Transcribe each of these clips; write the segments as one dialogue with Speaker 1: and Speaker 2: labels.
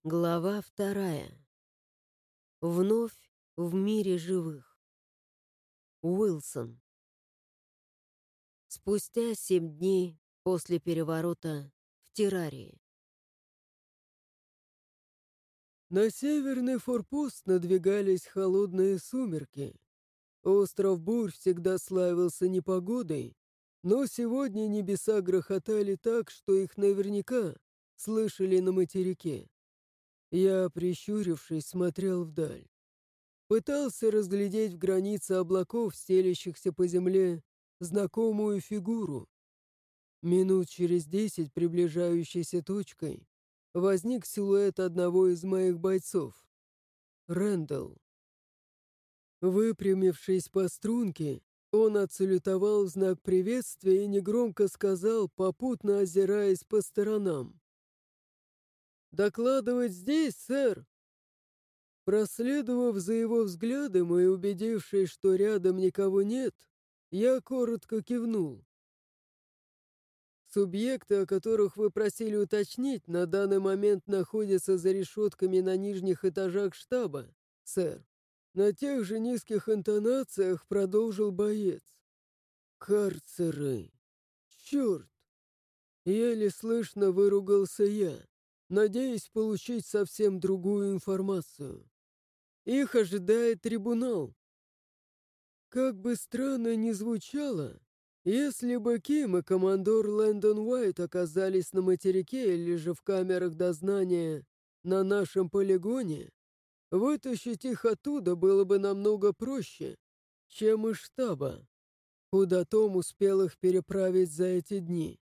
Speaker 1: Глава 2. Вновь в мире живых. Уилсон. Спустя 7 дней после переворота в Террарии.
Speaker 2: На северный форпост надвигались холодные сумерки. Остров Бурь всегда славился непогодой, но сегодня небеса грохотали так, что их наверняка слышали на материке. Я, прищурившись, смотрел вдаль. Пытался разглядеть в границе облаков, стелящихся по земле, знакомую фигуру. Минут через 10 приближающейся точкой возник силуэт одного из моих бойцов. Рэндалл. Выпрямившись по струнке, он отсалютовал в знак приветствия и негромко сказал, попутно озираясь по сторонам. «Докладывать здесь, сэр!» Проследовав за его взглядом и убедившись, что рядом никого нет, я коротко кивнул. Субъекты, о которых вы просили уточнить, на данный момент находятся за решетками на нижних этажах штаба, сэр. На тех же низких интонациях продолжил боец. Карцеры. Черт! Еле слышно выругался я, надеясь получить совсем другую информацию. Их ожидает трибунал. Как бы странно ни звучало, если бы Ким и командор Лэндон Уайт оказались на материке или же в камерах дознания на нашем полигоне, вытащить их оттуда было бы намного проще, чем из штаба, куда Том успел их переправить за эти дни.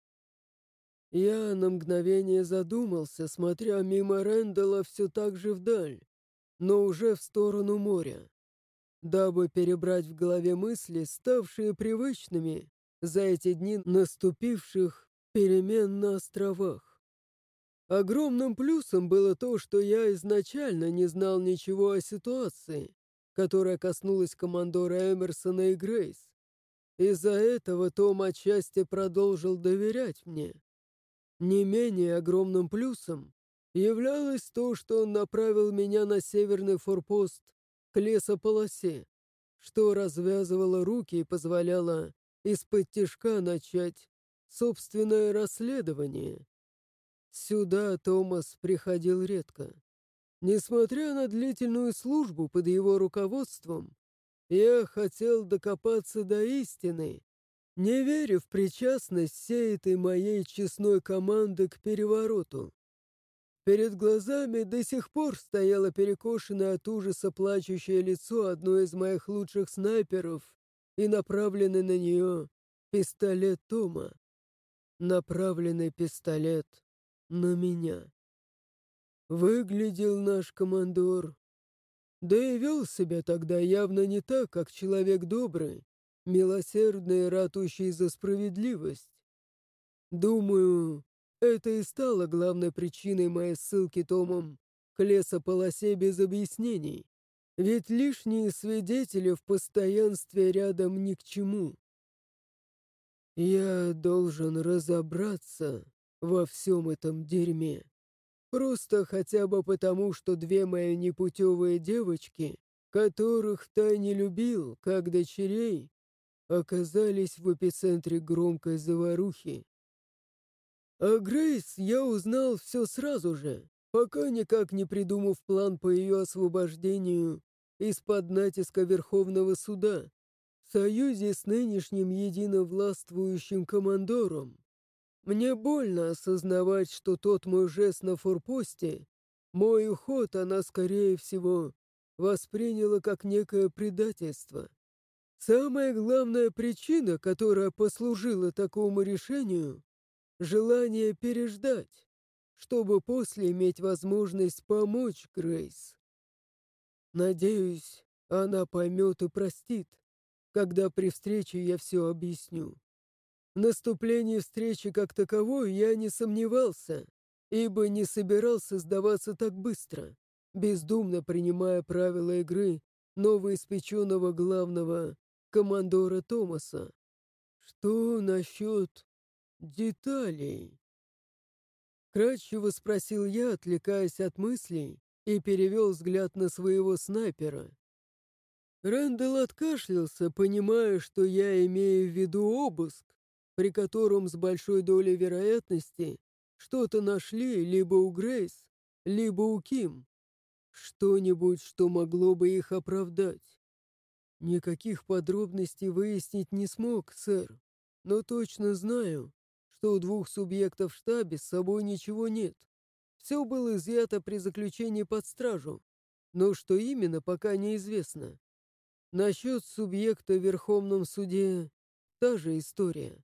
Speaker 2: Я на мгновение задумался, смотря мимо Рэндалла все так же вдаль, но уже в сторону моря, дабы перебрать в голове мысли, ставшие привычными за эти дни наступивших перемен на островах. Огромным плюсом было то, что я изначально не знал ничего о ситуации, которая коснулась командора Эмерсона и Грейс. Из-за этого Том отчасти продолжил доверять мне. Не менее огромным плюсом являлось то, что он направил меня на северный форпост к лесополосе, что развязывало руки и позволяло из-под тишка начать собственное расследование. Сюда Томас приходил редко. Несмотря на длительную службу под его руководством, я хотел докопаться до истины, не веря в причастность всей этой моей честной команды к перевороту. Перед глазами до сих пор стояло перекошенное от ужаса плачущее лицо одной из моих лучших снайперов и направленный на нее пистолет Тома. Направленный пистолет на меня. Выглядел наш командор. Да и вел себя тогда явно не так, как человек добрый, милосердный и ратующий за справедливость. Думаю, это и стало главной причиной моей ссылки Томом к лесополосе без объяснений. Ведь лишние свидетели в постоянстве рядом ни к чему. Я должен разобраться во всем этом дерьме. Просто хотя бы потому, что две мои непутевые девочки, которых втайне любил, как дочерей, оказались в эпицентре громкой заварухи. А Грейс я узнал все сразу же, пока никак не придумав план по ее освобождению из-под натиска Верховного суда в союзе с нынешним единовластвующим командором. Мне больно осознавать, что тот мой жест на форпосте, мой уход она, скорее всего, восприняла как некое предательство. Самая главная причина, которая послужила такому решению — желание переждать, чтобы после иметь возможность помочь Грейс. Надеюсь, она поймет и простит, когда при встрече я все объясню. В наступлении встречи как таковой я не сомневался, ибо не собирался сдаваться так быстро, бездумно принимая правила игры новоиспеченного главного командора Томаса. Что насчет деталей? Кратчево спросил я, отвлекаясь от мыслей, и перевел взгляд на своего снайпера. Рэндалл откашлялся, понимая, что я имею в виду обыск, при котором с большой долей вероятности что-то нашли либо у Грейс, либо у Ким. Что-нибудь, что могло бы их оправдать. Никаких подробностей выяснить не смог, сэр, но точно знаю, что у двух субъектов в штабе с собой ничего нет. Все было изъято при заключении под стражу, но что именно, пока неизвестно. Насчет субъекта в Верховном суде та же история.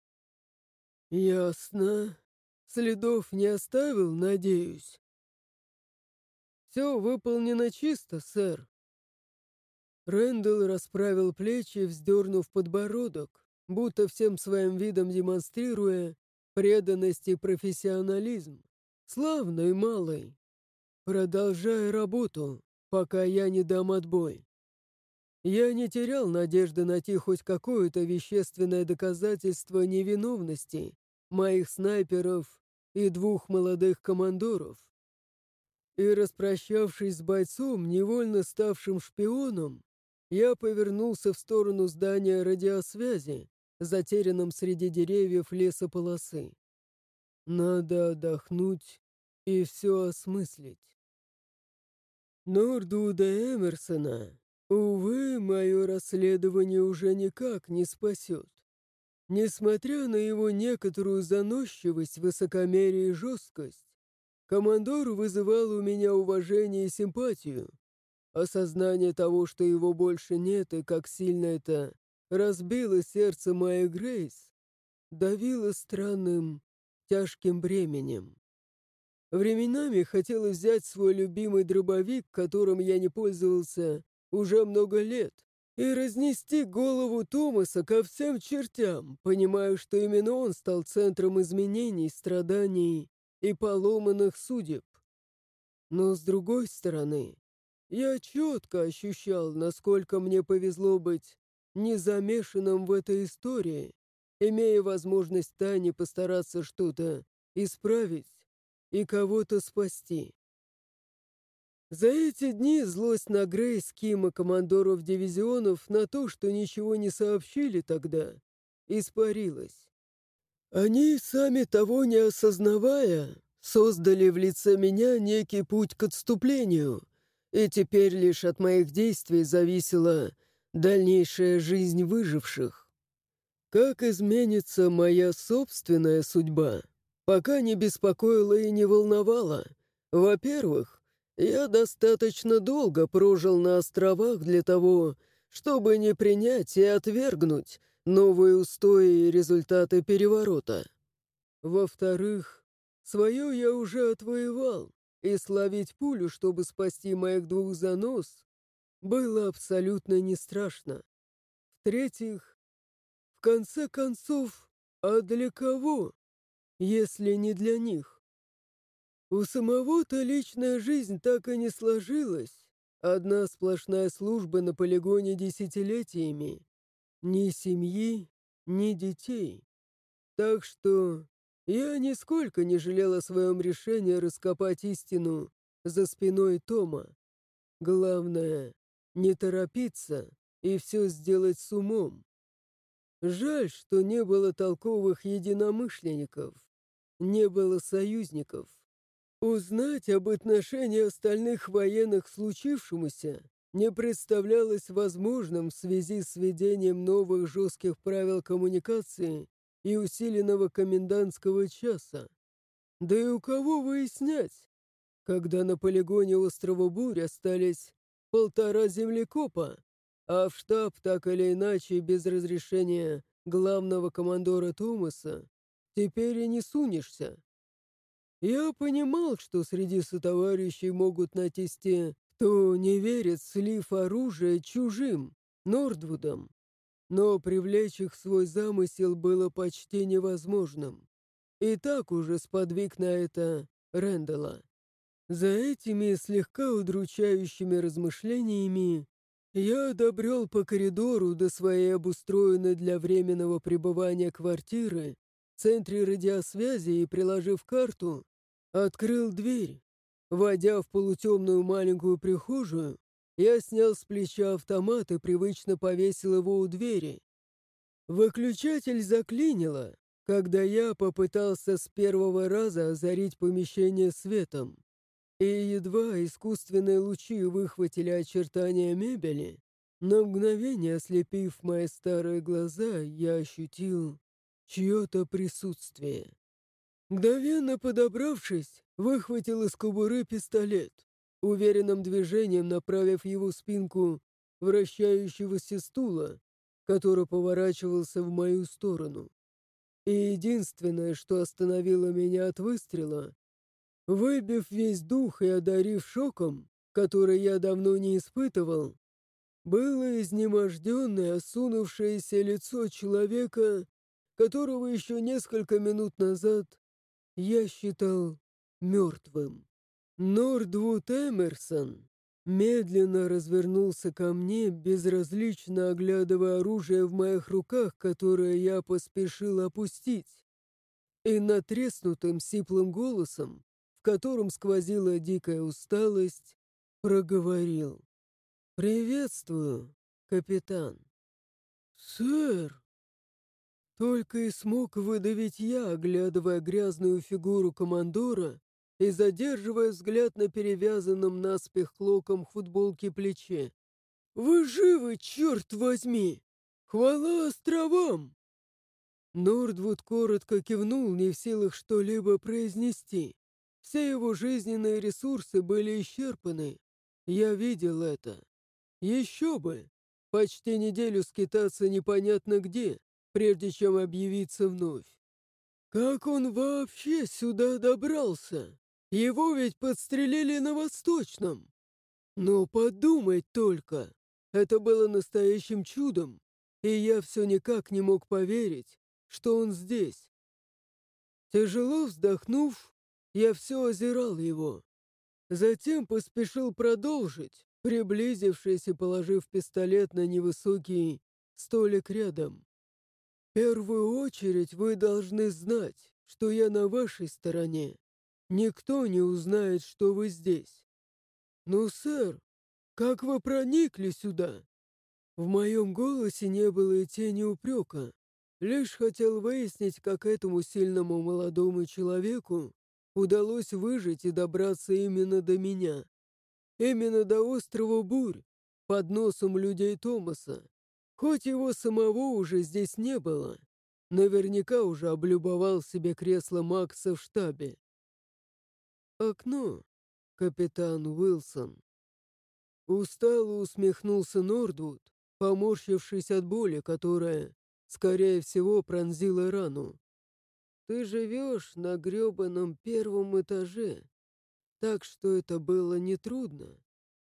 Speaker 2: Ясно. Следов не оставил, надеюсь. Все выполнено чисто, сэр. Рэндалл расправил плечи, вздернув подбородок, будто всем своим видом демонстрируя преданность и профессионализм. Славный малый. Продолжай работу, пока я не дам отбой. Я не терял надежды найти хоть какое-то вещественное доказательство невиновности моих снайперов и двух молодых командоров. И, распрощавшись с бойцом, невольно ставшим шпионом, я повернулся в сторону здания радиосвязи, затерянном среди деревьев лесополосы. Надо отдохнуть и все осмыслить. Нордвуда Эмерсона, увы, мое расследование уже никак не спасет. Несмотря на его некоторую заносчивость, высокомерие и жесткость, командор вызывал у меня уважение и симпатию. Осознание того, что его больше нет, и как сильно это разбило сердце моей Грейс, давило странным, тяжким бременем. Временами хотелось взять свой любимый дробовик, которым я не пользовался уже много лет, и разнести голову Томаса ко всем чертям, понимая, что именно он стал центром изменений, страданий и поломанных судеб. Но с другой стороны, я четко ощущал, насколько мне повезло быть незамешанным в этой истории, имея возможность тайне постараться что-то исправить и кого-то спасти. За эти дни злость на Грейс, Кима, командоров дивизионов на то, что ничего не сообщили тогда, испарилась. Они, сами того не осознавая, создали в лице меня некий путь к отступлению, и теперь лишь от моих действий зависела дальнейшая жизнь выживших. Как изменится моя собственная судьба, пока не беспокоила и не волновала. Во-первых, я достаточно долго прожил на островах для того, чтобы не принять и отвергнуть новые устои и результаты переворота. Во-вторых, свое я уже отвоевал, и словить пулю, чтобы спасти моих двух занос, было абсолютно не страшно. В-третьих, в конце концов, а для кого, если не для них? У самого-то личная жизнь так и не сложилась. Одна сплошная служба на полигоне десятилетиями. Ни семьи, ни детей. Так что я нисколько не жалел о своем решении раскопать истину за спиной Тома. Главное, не торопиться и все сделать с умом. Жаль, что не было толковых единомышленников, не было союзников. Узнать об отношении остальных военных к случившемуся не представлялось возможным в связи с введением новых жестких правил коммуникации и усиленного комендантского часа. Да и у кого выяснять, когда на полигоне острова Бурь остались 1,5 землекопа, а в штаб так или иначе без разрешения главного командора Томаса теперь и не сунешься. Я понимал, что среди сотоварищей могут найтись те, кто не верит в слив оружия чужим, Нордвудом, но привлечь их в свой замысел было почти невозможным. И так уже сподвиг на это Рэндалла. За этими слегка удручающими размышлениями я добрел по коридору до своей обустроенной для временного пребывания квартиры в центре радиосвязи и, приложив карту, Открыл дверь. Войдя в полутемную маленькую прихожую, я снял с плеча автомат и привычно повесил его у двери. Выключатель заклинило, когда я попытался с первого раза озарить помещение светом. И едва искусственные лучи выхватили очертания мебели, на мгновение ослепив мои старые глаза, я ощутил чье-то присутствие. Мгновенно подобравшись, выхватил из кобуры пистолет, уверенным движением направив его в спинку вращающегося стула, который поворачивался в мою сторону. И единственное, что остановило меня от выстрела, выбив весь дух и одарив шоком, который я давно не испытывал, было изнеможденное, осунувшееся лицо человека, которого еще несколько минут назад я считал мертвым. Нордвуд Эмерсон медленно развернулся ко мне, безразлично оглядывая оружие в моих руках, которое я поспешил опустить, и натреснутым сиплым голосом, в котором сквозила дикая усталость, проговорил: «Приветствую, капитан». «Сэр!» Только и смог выдавить я, оглядывая грязную фигуру командора и задерживая взгляд на перевязанном наспех клоком футболки плече. «Вы живы, черт возьми! Хвала островам!» Нордвуд коротко кивнул, не в силах что-либо произнести. Все его жизненные ресурсы были исчерпаны. Я видел это. Еще бы! Почти неделю скитаться непонятно где, прежде чем объявиться вновь. Как он вообще сюда добрался? Его ведь подстрелили на Восточном. Но подумать только, это было настоящим чудом, и я все никак не мог поверить, что он здесь. Тяжело вздохнув, я все озирал его. Затем поспешил продолжить, приблизившись и положив пистолет на невысокий столик рядом. В первую очередь вы должны знать, что я на вашей стороне. Никто не узнает, что вы здесь. Но, сэр, как вы проникли сюда? В моем голосе не было и тени упрека. Лишь хотел выяснить, как этому сильному молодому человеку удалось выжить и добраться именно до меня. Именно до острова Бурь, под носом людей Томаса. Хоть его самого уже здесь не было, наверняка уже облюбовал себе кресло Макса в штабе. «Окно, капитан Уилсон». Устало усмехнулся Нордвуд, поморщившись от боли, которая, скорее всего, пронзила рану. «Ты живешь на грёбаном первом этаже, так что это было нетрудно».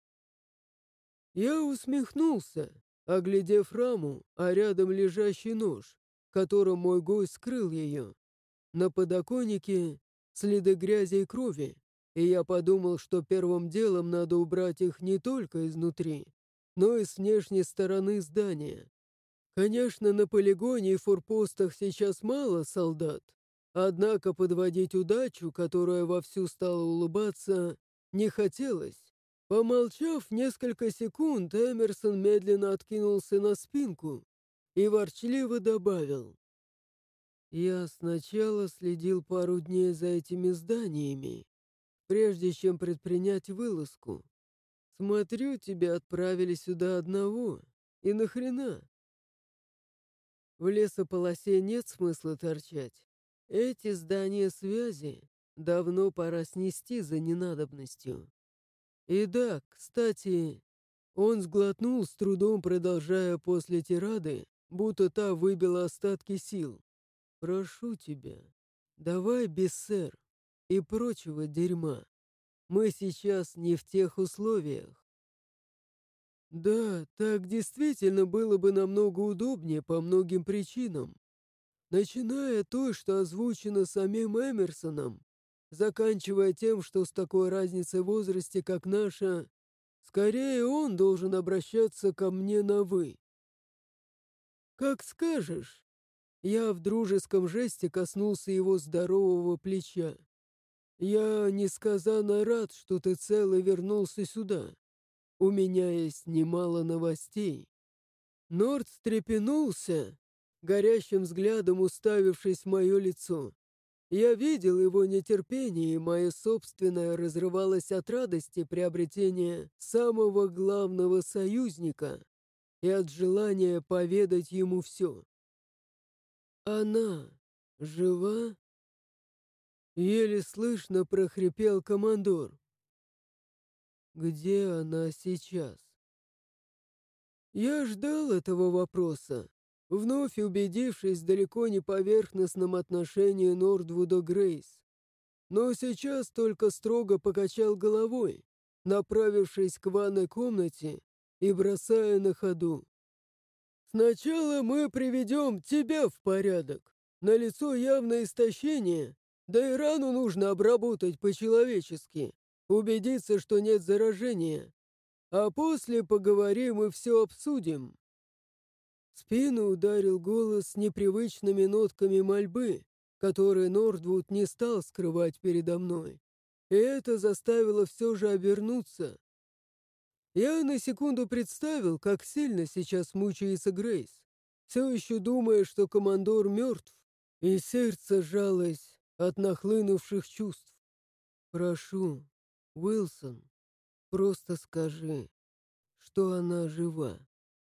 Speaker 2: Я усмехнулся, оглядев раму, а рядом лежащий нож, которым мой гость скрыл ее. На подоконнике следы грязи и крови, и я подумал, что первым делом надо убрать их не только изнутри, но и с внешней стороны здания. Конечно, на полигоне и форпостах сейчас мало солдат, однако подводить удачу, которая вовсю стала улыбаться, не хотелось. Помолчав несколько секунд, Эмерсон медленно откинулся на спинку и ворчливо добавил: «Я сначала следил пару дней за этими зданиями, прежде чем предпринять вылазку. Смотрю, тебя отправили сюда одного. И нахрена? В лесополосе нет смысла торчать. Эти здания связи давно пора снести за ненадобностью. И да, кстати, он сглотнул с трудом, продолжая после тирады, будто та выбила остатки сил. Прошу тебя, давай без сэр и прочего дерьма. Мы сейчас не в тех условиях». Да, так действительно было бы намного удобнее по многим причинам. Начиная от той, что озвучено самим Эмерсоном, заканчивая тем, что с такой разницей в возрасте, как наша, скорее он должен обращаться ко мне на «вы». «Как скажешь». Я в дружеском жесте коснулся его здорового плеча. Я несказанно рад, что ты цел и вернулся сюда. У меня есть немало новостей». Норд встрепенулся, горящим взглядом уставившись в мое лицо. Я видел его нетерпение, и мое собственное разрывалось от радости приобретения самого главного союзника и от желания поведать ему все. «Она жива?» Еле слышно прохрипел командор. «Где она сейчас?» Я ждал этого вопроса, вновь убедившись в далеко не поверхностном отношении Нордвуда Грейс. Но сейчас только строго покачал головой, направившись к ванной комнате и бросая на ходу. «Сначала мы приведем тебя в порядок. Налицо явное истощение, да и рану нужно обработать по-человечески, убедиться, что нет заражения. А после поговорим и все обсудим». В спину ударил голос с непривычными нотками мольбы, которые Нордвуд не стал скрывать передо мной. И это заставило все же обернуться. Я на секунду представил, как сильно сейчас мучается Грейс, все еще думая, что командор мертв, и сердце сжалось от нахлынувших чувств. «Прошу, Уилсон, просто скажи, что она жива».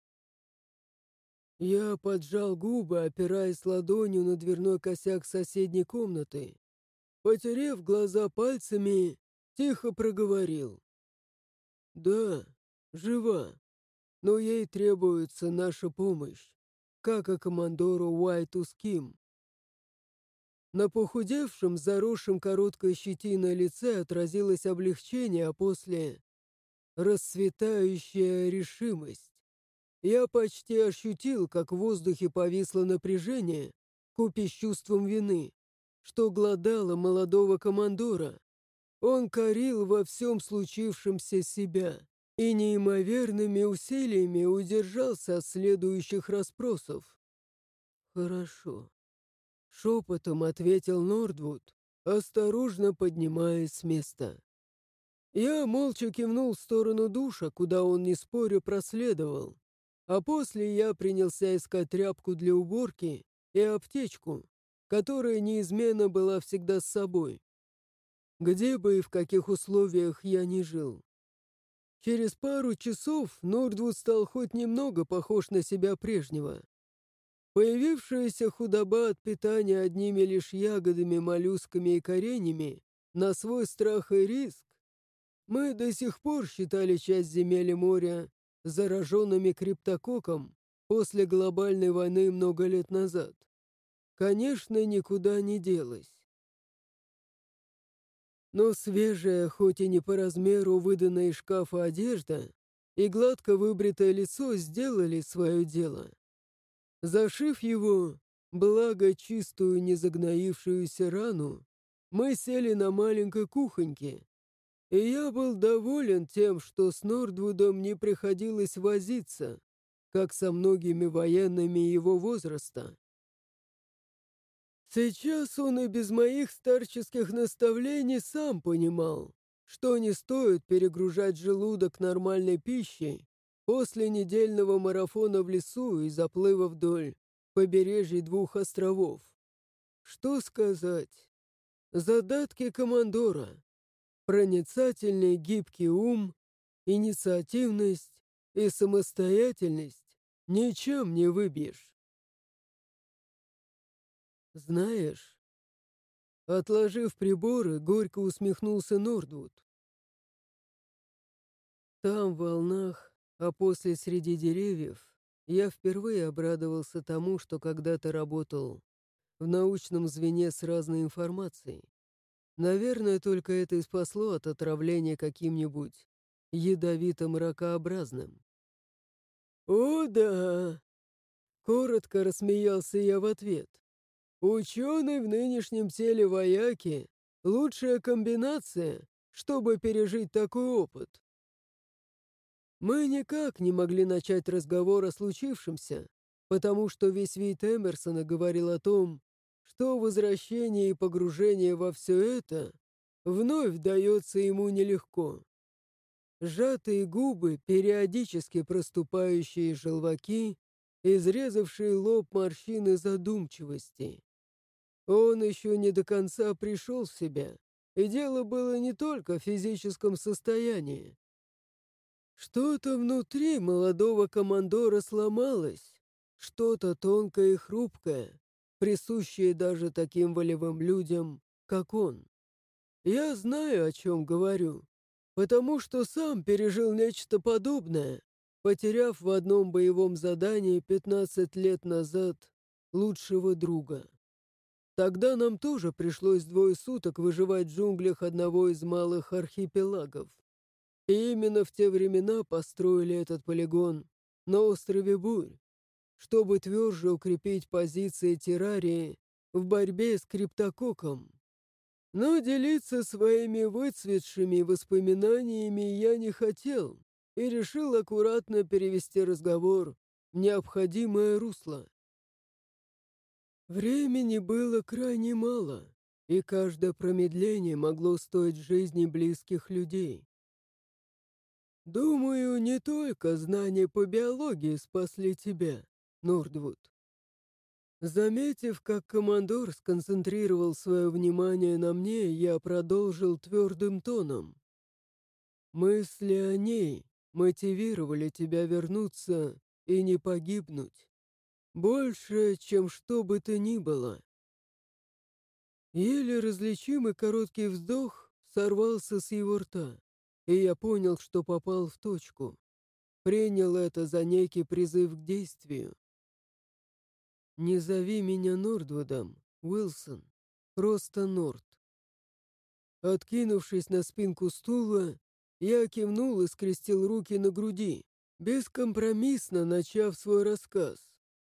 Speaker 2: Я поджал губы, опираясь ладонью на дверной косяк соседней комнаты. Потерев глаза пальцами, тихо проговорил. «Да, жива, но ей требуется наша помощь, как и командору Уайту Ским». На похудевшем, заросшем короткой щетиной лице отразилось облегчение, а после — расцветающая решимость. Я почти ощутил, как в воздухе повисло напряжение, купе с чувством вины, что глодало молодого командора. Он корил во всем случившемся себя и неимоверными усилиями удержался от следующих расспросов. «Хорошо», — шепотом ответил Нордвуд, осторожно поднимаясь с места. Я молча кивнул в сторону душа, куда он, не споря, проследовал. А после я принялся искать тряпку для уборки и аптечку, которая неизменно была всегда с собой, где бы и в каких условиях я ни жил. Через пару часов Нордвуд стал хоть немного похож на себя прежнего. Появившаяся худоба от питания одними лишь ягодами, моллюсками и коренями на свой страх и риск, мы до сих пор считали часть земель и моря зараженными криптококком после глобальной войны много лет назад. Конечно, никуда не делась. Но свежая, хоть и не по размеру выданная из шкафа одежда и гладко выбритое лицо сделали свое дело. Зашив его, благо чистую незагноившуюся рану, мы сели на маленькой кухоньке, и я был доволен тем, что с Нордвудом не приходилось возиться, как со многими военными его возраста. Сейчас он и без моих старческих наставлений сам понимал, что не стоит перегружать желудок нормальной пищей после недельного марафона в лесу и заплыва вдоль побережья 2 островов. Что сказать? Задатки командора. Проницательный гибкий ум, инициативность и самостоятельность ничем не выбьешь. Знаешь, отложив приборы, горько усмехнулся Нордвуд. Там, в волнах, а после среди деревьев, я впервые обрадовался тому, что когда-то работал в научном звене с разной информацией. Наверное, только это и спасло от отравления каким-нибудь ядовитым ракообразным. «О, да!» — коротко рассмеялся я в ответ. «Ученый в нынешнем теле вояки — лучшая комбинация, чтобы пережить такой опыт». Мы никак не могли начать разговор о случившемся, потому что весь вид Эмерсона говорил о том, что возвращение и погружение во все это вновь дается ему нелегко. Сжатые губы, периодически проступающие желваки, изрезавшие лоб морщины задумчивости. Он еще не до конца пришел в себя, и дело было не только в физическом состоянии. Что-то внутри молодого командора сломалось, что-то тонкое и хрупкое, присущее даже таким волевым людям, как он. Я знаю, о чем говорю, потому что сам пережил нечто подобное, потеряв в одном боевом задании 15 лет назад лучшего друга. Тогда нам тоже пришлось 2 суток выживать в джунглях одного из малых архипелагов. И именно в те времена построили этот полигон на острове Бурь, чтобы тверже укрепить позиции террарии в борьбе с криптококком. Но делиться своими выцветшими воспоминаниями я не хотел и решил аккуратно перевести разговор в необходимое русло. Времени было крайне мало, и каждое промедление могло стоить жизни близких людей. Думаю, не только знания по биологии спасли тебя, Нордвуд. Заметив, как командор сконцентрировал свое внимание на мне, я продолжил твердым тоном. Мысли о ней мотивировали тебя вернуться и не погибнуть. Больше, чем что бы то ни было. Еле различимый короткий вздох сорвался с его рта, и я понял, что попал в точку. Принял это за некий призыв к действию. «Не зови меня Нордвудом, Уилсон. Просто Норд». Откинувшись на спинку стула, я кивнул и скрестил руки на груди, бескомпромиссно начав свой рассказ.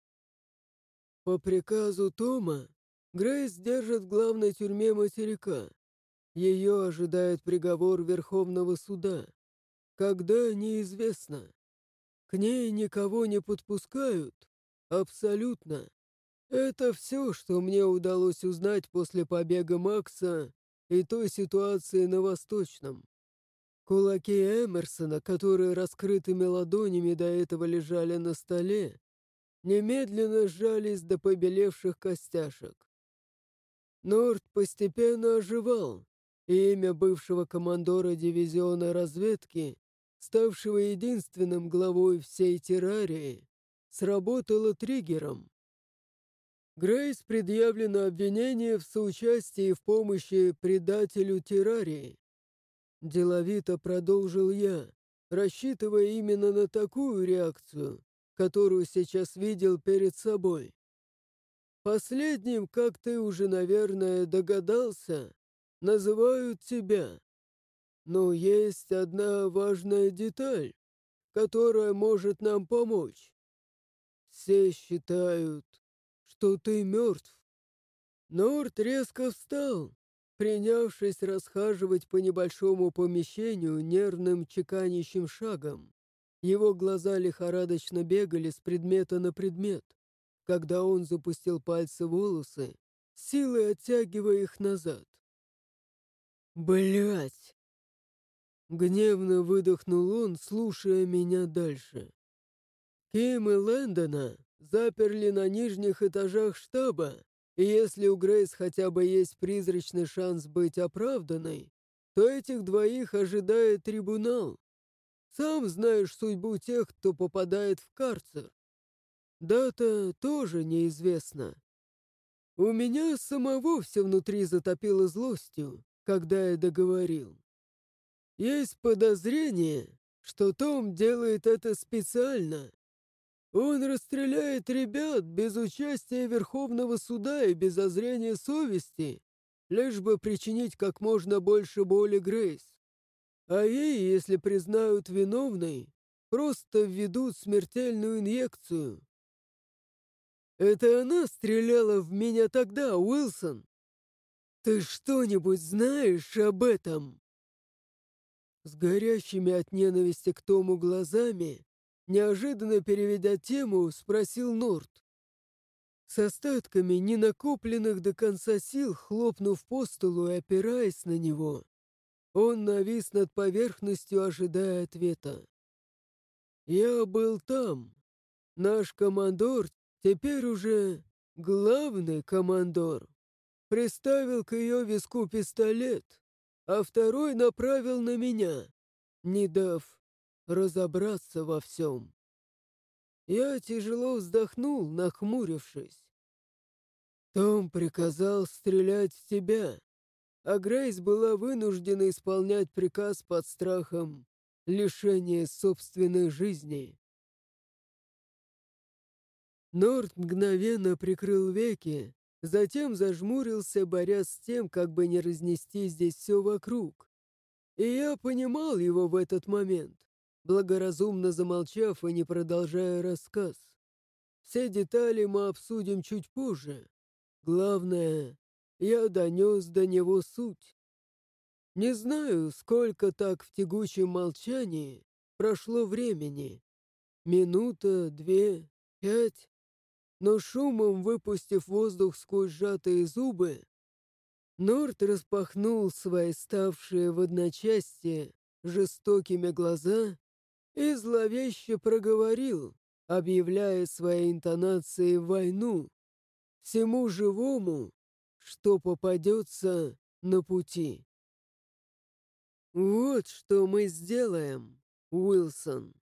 Speaker 2: По приказу Тома, Грейс держат в главной тюрьме материка. Ее ожидает приговор Верховного суда. Когда — неизвестно. К ней никого не подпускают. Абсолютно. Это все, что мне удалось узнать после побега Макса и той ситуации на Восточном. Кулаки Эмерсона, которые раскрытыми ладонями до этого лежали на столе, немедленно сжались до побелевших костяшек. Норд постепенно оживал, и имя бывшего командора дивизиона разведки, ставшего единственным главой всей террарии, сработало триггером. Грейс предъявлено обвинение в соучастии в помощи предателю террарии. Деловито продолжил я, рассчитывая именно на такую реакцию, которую сейчас видел перед собой. Последним, как ты уже, наверное, догадался, называют тебя. Но есть одна важная деталь, которая может нам помочь. Все считают, что ты мертв. Норд резко встал, принявшись расхаживать по небольшому помещению нервным чеканящим шагом. Его глаза лихорадочно бегали с предмета на предмет, когда он запустил пальцы в волосы, силой оттягивая их назад. «Блядь!» Гневно выдохнул он, слушая меня дальше. Ким и Лэндона заперли на нижних этажах штаба, и если у Грейс хотя бы есть призрачный шанс быть оправданной, то этих двоих ожидает трибунал. Сам знаешь судьбу тех, кто попадает в карцер. Дата тоже неизвестна. У меня самого все внутри затопило злостью, когда я договорил. Есть подозрение, что Том делает это специально. Он расстреляет ребят без участия Верховного суда и без зазрения совести, лишь бы причинить как можно больше боли Грейс. А ей, если признают виновной, просто введут смертельную инъекцию. Это она стреляла в меня тогда, Уилсон. Ты что-нибудь знаешь об этом? С горящими от ненависти к Тому глазами, неожиданно переведя тему, спросил Норд. С остатками ненакопленных до конца сил, хлопнув по столу и опираясь на него, он навис над поверхностью, ожидая ответа. «Я был там. Наш командор, теперь уже главный командор, приставил к ее виску пистолет, а второй направил на меня, не дав разобраться во всем. Я тяжело вздохнул, нахмурившись. Том приказал стрелять в тебя, а Грейс была вынуждена исполнять приказ под страхом лишения собственной жизни. Норт мгновенно прикрыл веки, затем зажмурился, борясь с тем, как бы не разнести здесь все вокруг. И я понимал его в этот момент, благоразумно замолчав и не продолжая рассказ. Все детали мы обсудим чуть позже. Главное, я донес до него суть. Не знаю, сколько так в тягучем молчании прошло времени. Минута, 2, 5. Но шумом выпустив воздух сквозь сжатые зубы, Норт распахнул свои ставшие в одночасье жестокими глаза и зловеще проговорил, объявляя своей интонацией войну всему живому, что попадется на пути. «Вот что мы сделаем, Уилсон».